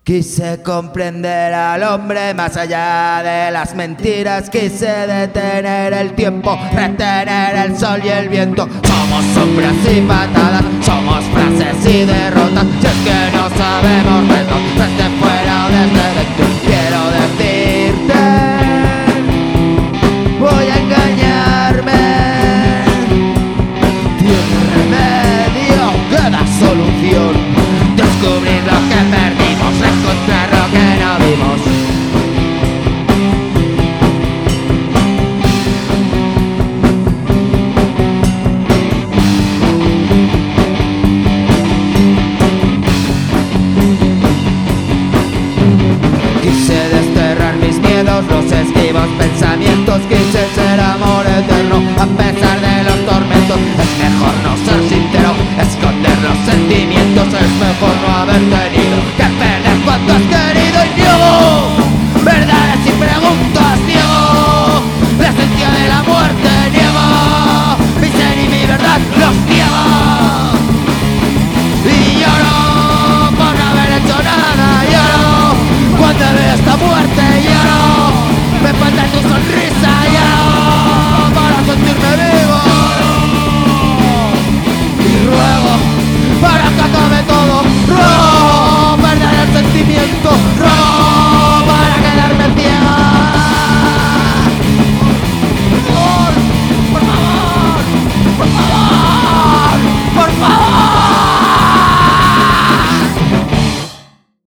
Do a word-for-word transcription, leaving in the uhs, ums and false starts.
Quise comprender al hombre más allá de las mentiras. Quise detener el tiempo, retener el sol y el viento. Somos sombras y patadas, somos frases y derrotas. Si es que no sabemos vernos desde fuera o desde dentro. Quiero decirte, voy a engañarme. Tiene remedio, queda solución. Descubrir lo que perdimos, encontrar lo que no vimos. Quise desterrar mis miedos, los esquivos pensamientos. Quise ser amor eterno a pesar de los tormentos. Es mejor no ser sincero, esconder los sentimientos. Es mejor no haber tenido que perder cuanto has querido y